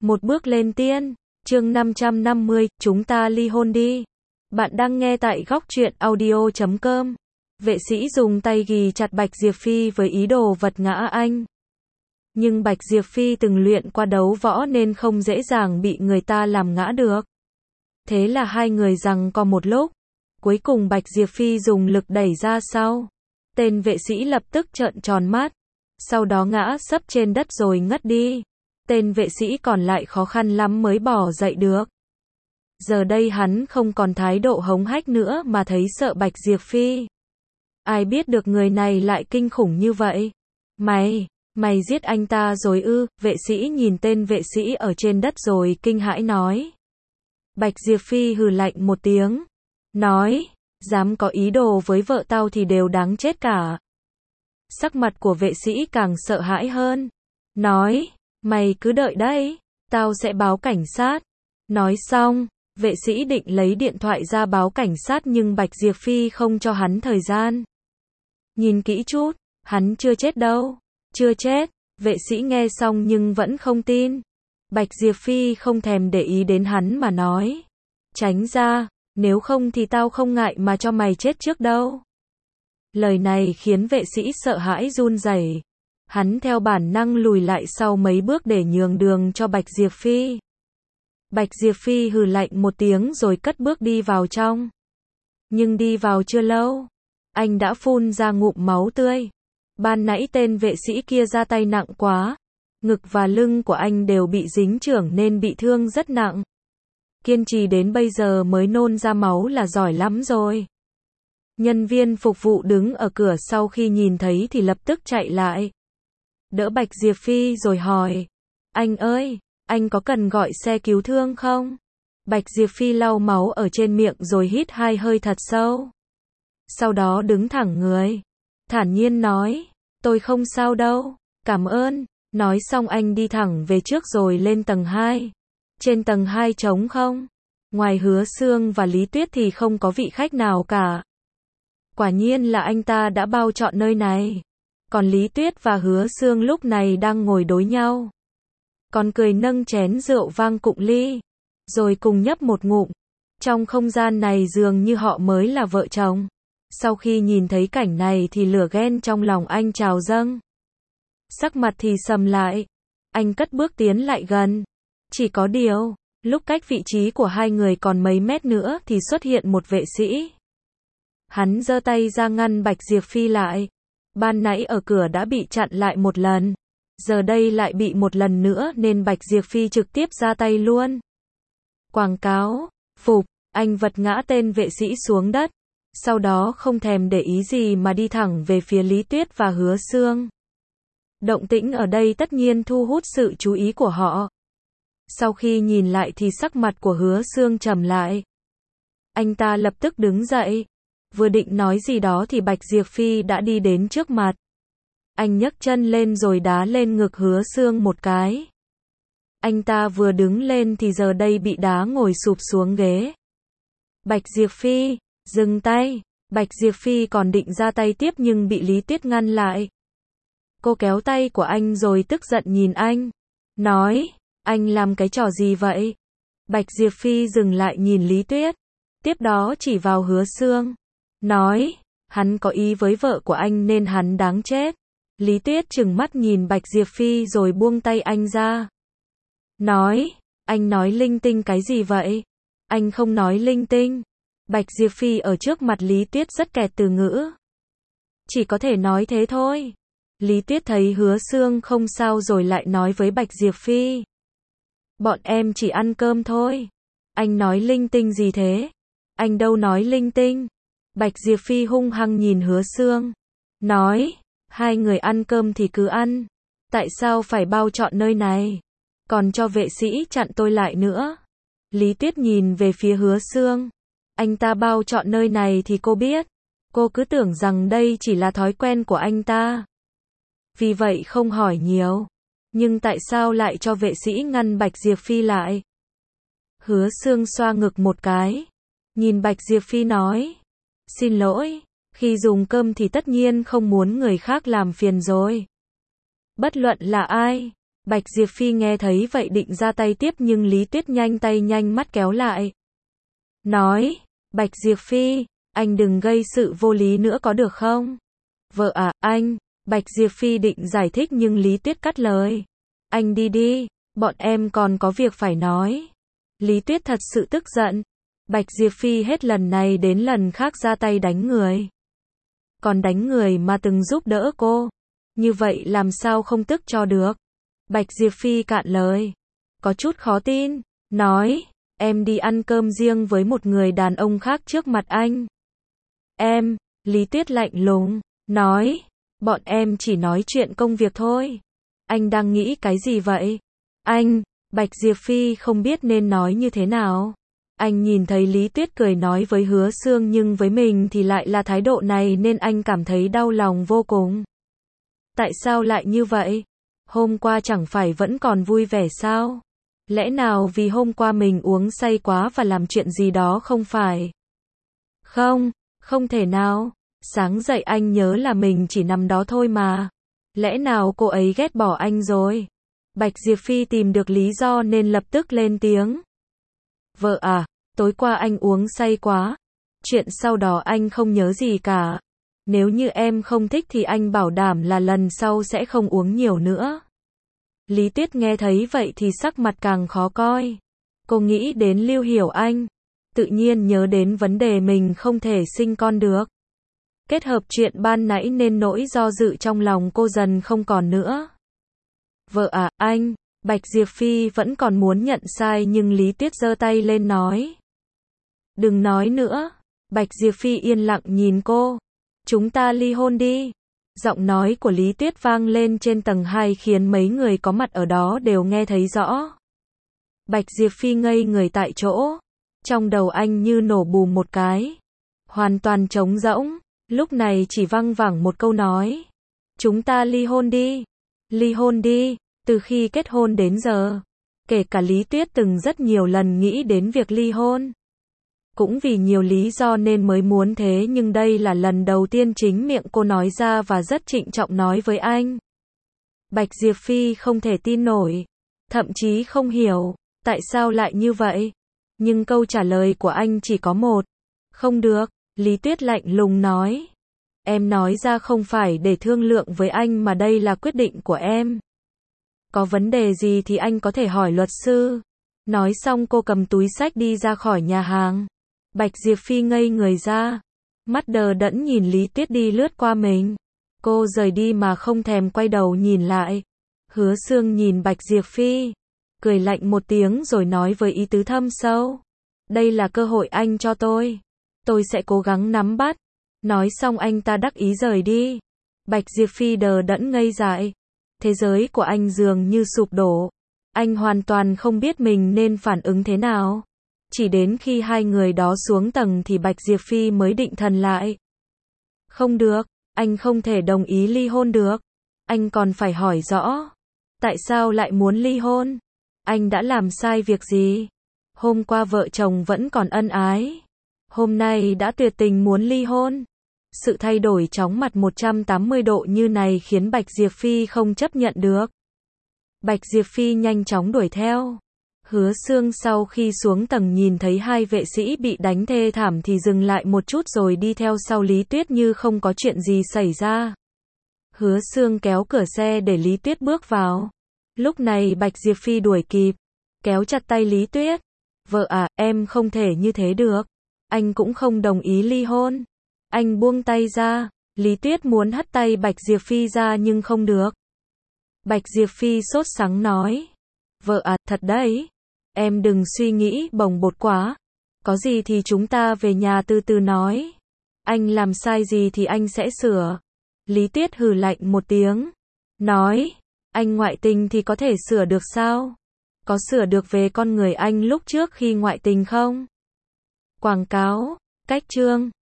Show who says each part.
Speaker 1: Một bước lên tiên. Chương 550, chúng ta ly hôn đi. Bạn đang nghe tại góc truyện audio.com. Vệ sĩ dùng tay ghì chặt Bạch Diệp Phi với ý đồ vật ngã anh. Nhưng Bạch Diệp Phi từng luyện qua đấu võ nên không dễ dàng bị người ta làm ngã được. Thế là hai người giằng co một lúc. Cuối cùng Bạch Diệp Phi dùng lực đẩy ra sau. Tên vệ sĩ lập tức trợn tròn mắt. Sau đó ngã sấp trên đất rồi ngất đi. Tên vệ sĩ còn lại khó khăn lắm mới bỏ dậy được. Giờ đây hắn không còn thái độ hống hách nữa mà thấy sợ Bạch Diệp Phi. Ai biết được người này lại kinh khủng như vậy. Mày giết anh ta rồi ư? Vệ sĩ nhìn tên vệ sĩ ở trên đất rồi kinh hãi nói. Bạch Diệp Phi hừ lạnh một tiếng. Nói, dám có ý đồ với vợ tao thì đều đáng chết cả. Sắc mặt của vệ sĩ càng sợ hãi hơn. Nói, mày cứ đợi đấy, tao sẽ báo cảnh sát. Nói xong, vệ sĩ định lấy điện thoại ra báo cảnh sát nhưng Bạch Diệp Phi không cho hắn thời gian. Nhìn kỹ chút, hắn chưa chết đâu. Chưa chết, vệ sĩ nghe xong nhưng vẫn không tin. Bạch Diệp Phi không thèm để ý đến hắn mà nói. Tránh ra, nếu không thì tao không ngại mà cho mày chết trước đâu. Lời này khiến vệ sĩ sợ hãi run rẩy. Hắn theo bản năng lùi lại sau mấy bước để nhường đường cho Bạch Diệp Phi. Bạch Diệp Phi hừ lạnh một tiếng rồi cất bước đi vào trong. Nhưng đi vào chưa lâu, anh đã phun ra ngụm máu tươi. Ban nãy tên vệ sĩ kia ra tay nặng quá. Ngực và lưng của anh đều bị dính chưởng nên bị thương rất nặng. Kiên trì đến bây giờ mới nôn ra máu là giỏi lắm rồi. Nhân viên phục vụ đứng ở cửa sau khi nhìn thấy thì lập tức chạy lại. Đỡ Bạch Diệp Phi rồi hỏi. Anh ơi, anh có cần gọi xe cứu thương không? Bạch Diệp Phi lau máu ở trên miệng rồi hít hai hơi thật sâu. Sau đó đứng thẳng người. Thản nhiên nói, tôi không sao đâu, cảm ơn. Nói xong anh đi thẳng về trước rồi lên tầng 2. Trên tầng 2 trống không? Ngoài Hứa Sương và Lý Tuyết thì không có vị khách nào cả. Quả nhiên là anh ta đã bao trọn nơi này. Còn Lý Tuyết và Hứa Sương lúc này đang ngồi đối nhau. Còn cười nâng chén rượu vang cụng ly. Rồi cùng nhấp một ngụm. Trong không gian này dường như họ mới là vợ chồng. Sau khi nhìn thấy cảnh này thì lửa ghen trong lòng anh trào dâng. Sắc mặt thì sầm lại. Anh cất bước tiến lại gần. Chỉ có điều, lúc cách vị trí của hai người còn mấy mét nữa thì xuất hiện một vệ sĩ. Hắn giơ tay ra ngăn Bạch Diệp Phi lại. Ban nãy ở cửa đã bị chặn lại một lần. Giờ đây lại bị một lần nữa nên Bạch Diệp Phi trực tiếp ra tay luôn. Quảng cáo, phục, anh vật ngã tên vệ sĩ xuống đất. Sau đó không thèm để ý gì mà đi thẳng về phía Lý Tuyết và Hứa Sương. Động tĩnh ở đây tất nhiên thu hút sự chú ý của họ. Sau khi nhìn lại thì sắc mặt của Hứa Sương trầm lại. Anh ta lập tức đứng dậy. Vừa định nói gì đó thì Bạch Diệp Phi đã đi đến trước mặt. Anh nhấc chân lên rồi đá lên ngực Hứa Sương một cái. Anh ta vừa đứng lên thì giờ đây bị đá ngồi sụp xuống ghế. Bạch Diệp Phi, dừng tay. Bạch Diệp Phi còn định ra tay tiếp nhưng bị Lý Tuyết ngăn lại. Cô kéo tay của anh rồi tức giận nhìn anh. Nói, anh làm cái trò gì vậy? Bạch Diệp Phi dừng lại nhìn Lý Tuyết. Tiếp đó chỉ vào Hứa Sương. Nói, hắn có ý với vợ của anh nên hắn đáng chết. Lý Tuyết trừng mắt nhìn Bạch Diệp Phi rồi buông tay anh ra. Nói, anh nói linh tinh cái gì vậy? Anh không nói linh tinh. Bạch Diệp Phi ở trước mặt Lý Tuyết rất kẹt từ ngữ. Chỉ có thể nói thế thôi. Lý Tuyết thấy Hứa Sương không sao rồi lại nói với Bạch Diệp Phi. Bọn em chỉ ăn cơm thôi. Anh nói linh tinh gì thế? Anh đâu nói linh tinh. Bạch Diệp Phi hung hăng nhìn Hứa Sương. Nói, hai người ăn cơm thì cứ ăn. Tại sao phải bao trọn nơi này? Còn cho vệ sĩ chặn tôi lại nữa. Lý Tuyết nhìn về phía Hứa Sương. Anh ta bao trọn nơi này thì cô biết. Cô cứ tưởng rằng đây chỉ là thói quen của anh ta. Vì vậy không hỏi nhiều. Nhưng tại sao lại cho vệ sĩ ngăn Bạch Diệp Phi lại? Hứa Sương xoa ngực một cái. Nhìn Bạch Diệp Phi nói. Xin lỗi, khi dùng cơm thì tất nhiên không muốn người khác làm phiền rồi. Bất luận là ai, Bạch Diệp Phi nghe thấy vậy định ra tay tiếp nhưng Lý Tuyết nhanh tay nhanh mắt kéo lại. Nói, Bạch Diệp Phi, anh đừng gây sự vô lý nữa có được không? Vợ à, anh, Bạch Diệp Phi định giải thích nhưng Lý Tuyết cắt lời. Anh đi đi, bọn em còn có việc phải nói. Lý Tuyết thật sự tức giận. Bạch Diệp Phi hết lần này đến lần khác ra tay đánh người. Còn đánh người mà từng giúp đỡ cô. Như vậy làm sao không tức cho được? Bạch Diệp Phi cạn lời. Có chút khó tin. Nói, em đi ăn cơm riêng với một người đàn ông khác trước mặt anh. Em, Lý Tuyết lạnh lùng. Nói, bọn em chỉ nói chuyện công việc thôi. Anh đang nghĩ cái gì vậy? Anh, Bạch Diệp Phi không biết nên nói như thế nào. Anh nhìn thấy Lý Tuyết cười nói với Hứa Xương nhưng với mình thì lại là thái độ này nên anh cảm thấy đau lòng vô cùng. Tại sao lại như vậy? Hôm qua chẳng phải vẫn còn vui vẻ sao? Lẽ nào vì hôm qua mình uống say quá và làm chuyện gì đó không phải? Không, không thể nào. Sáng dậy anh nhớ là mình chỉ nằm đó thôi mà. Lẽ nào cô ấy ghét bỏ anh rồi? Bạch Diệp Phi tìm được lý do nên lập tức lên tiếng. Vợ à, tối qua anh uống say quá. Chuyện sau đó anh không nhớ gì cả. Nếu như em không thích thì anh bảo đảm là lần sau sẽ không uống nhiều nữa. Lý Tuyết nghe thấy vậy thì sắc mặt càng khó coi. Cô nghĩ đến Lưu Hiểu Anh. Tự nhiên nhớ đến vấn đề mình không thể sinh con được. Kết hợp chuyện ban nãy nên nỗi do dự trong lòng cô dần không còn nữa. Vợ à, anh, Bạch Diệp Phi vẫn còn muốn nhận sai nhưng Lý Tuyết giơ tay lên nói. Đừng nói nữa. Bạch Diệp Phi yên lặng nhìn cô. Chúng ta ly hôn đi. Giọng nói của Lý Tuyết vang lên trên tầng 2 khiến mấy người có mặt ở đó đều nghe thấy rõ. Bạch Diệp Phi ngây người tại chỗ. Trong đầu anh như nổ bùm một cái. Hoàn toàn trống rỗng. Lúc này chỉ văng vẳng một câu nói. Chúng ta ly hôn đi. Ly hôn đi. Từ khi kết hôn đến giờ, kể cả Lý Tuyết từng rất nhiều lần nghĩ đến việc ly hôn. Cũng vì nhiều lý do nên mới muốn thế nhưng đây là lần đầu tiên chính miệng cô nói ra và rất trịnh trọng nói với anh. Bạch Diệp Phi không thể tin nổi. Thậm chí không hiểu. Tại sao lại như vậy? Nhưng câu trả lời của anh chỉ có một. Không được. Lý Tuyết lạnh lùng nói. Em nói ra không phải để thương lượng với anh mà đây là quyết định của em. Có vấn đề gì thì anh có thể hỏi luật sư. Nói xong cô cầm túi xách đi ra khỏi nhà hàng. Bạch Diệp Phi ngây người ra. Mắt đờ đẫn nhìn Lý Tuyết đi lướt qua mình. Cô rời đi mà không thèm quay đầu nhìn lại. Hứa Xương nhìn Bạch Diệp Phi. Cười lạnh một tiếng rồi nói với ý tứ thâm sâu. Đây là cơ hội anh cho tôi. Tôi sẽ cố gắng nắm bắt. Nói xong anh ta đắc ý rời đi. Bạch Diệp Phi đờ đẫn ngây dại. Thế giới của anh dường như sụp đổ. Anh hoàn toàn không biết mình nên phản ứng thế nào. Chỉ đến khi hai người đó xuống tầng thì Bạch Diệp Phi mới định thần lại. Không được, anh không thể đồng ý ly hôn được. Anh còn phải hỏi rõ. Tại sao lại muốn ly hôn? Anh đã làm sai việc gì? Hôm qua vợ chồng vẫn còn ân ái. Hôm nay đã tuyệt tình muốn ly hôn. Sự thay đổi chóng mặt 180 độ như này khiến Bạch Diệp Phi không chấp nhận được. Bạch Diệp Phi nhanh chóng đuổi theo. Hứa Xương sau khi xuống tầng nhìn thấy hai vệ sĩ bị đánh thê thảm thì dừng lại một chút rồi đi theo sau Lý Tuyết như không có chuyện gì xảy ra. Hứa Xương kéo cửa xe để Lý Tuyết bước vào. Lúc này Bạch Diệp Phi đuổi kịp, kéo chặt tay Lý Tuyết. Vợ à, em không thể như thế được. Anh cũng không đồng ý ly hôn. Anh buông tay ra. Lý Tuyết muốn hất tay Bạch Diệp Phi ra nhưng không được. Bạch Diệp Phi sốt sắng nói. Vợ à, thật đấy. Em đừng suy nghĩ bồng bột quá. Có gì thì chúng ta về nhà từ từ nói. Anh làm sai gì thì anh sẽ sửa. Lý Tuyết hừ lạnh một tiếng. Nói. Anh ngoại tình thì có thể sửa được sao? Có sửa được về con người anh lúc trước khi ngoại tình không? Quảng cáo. Cách chương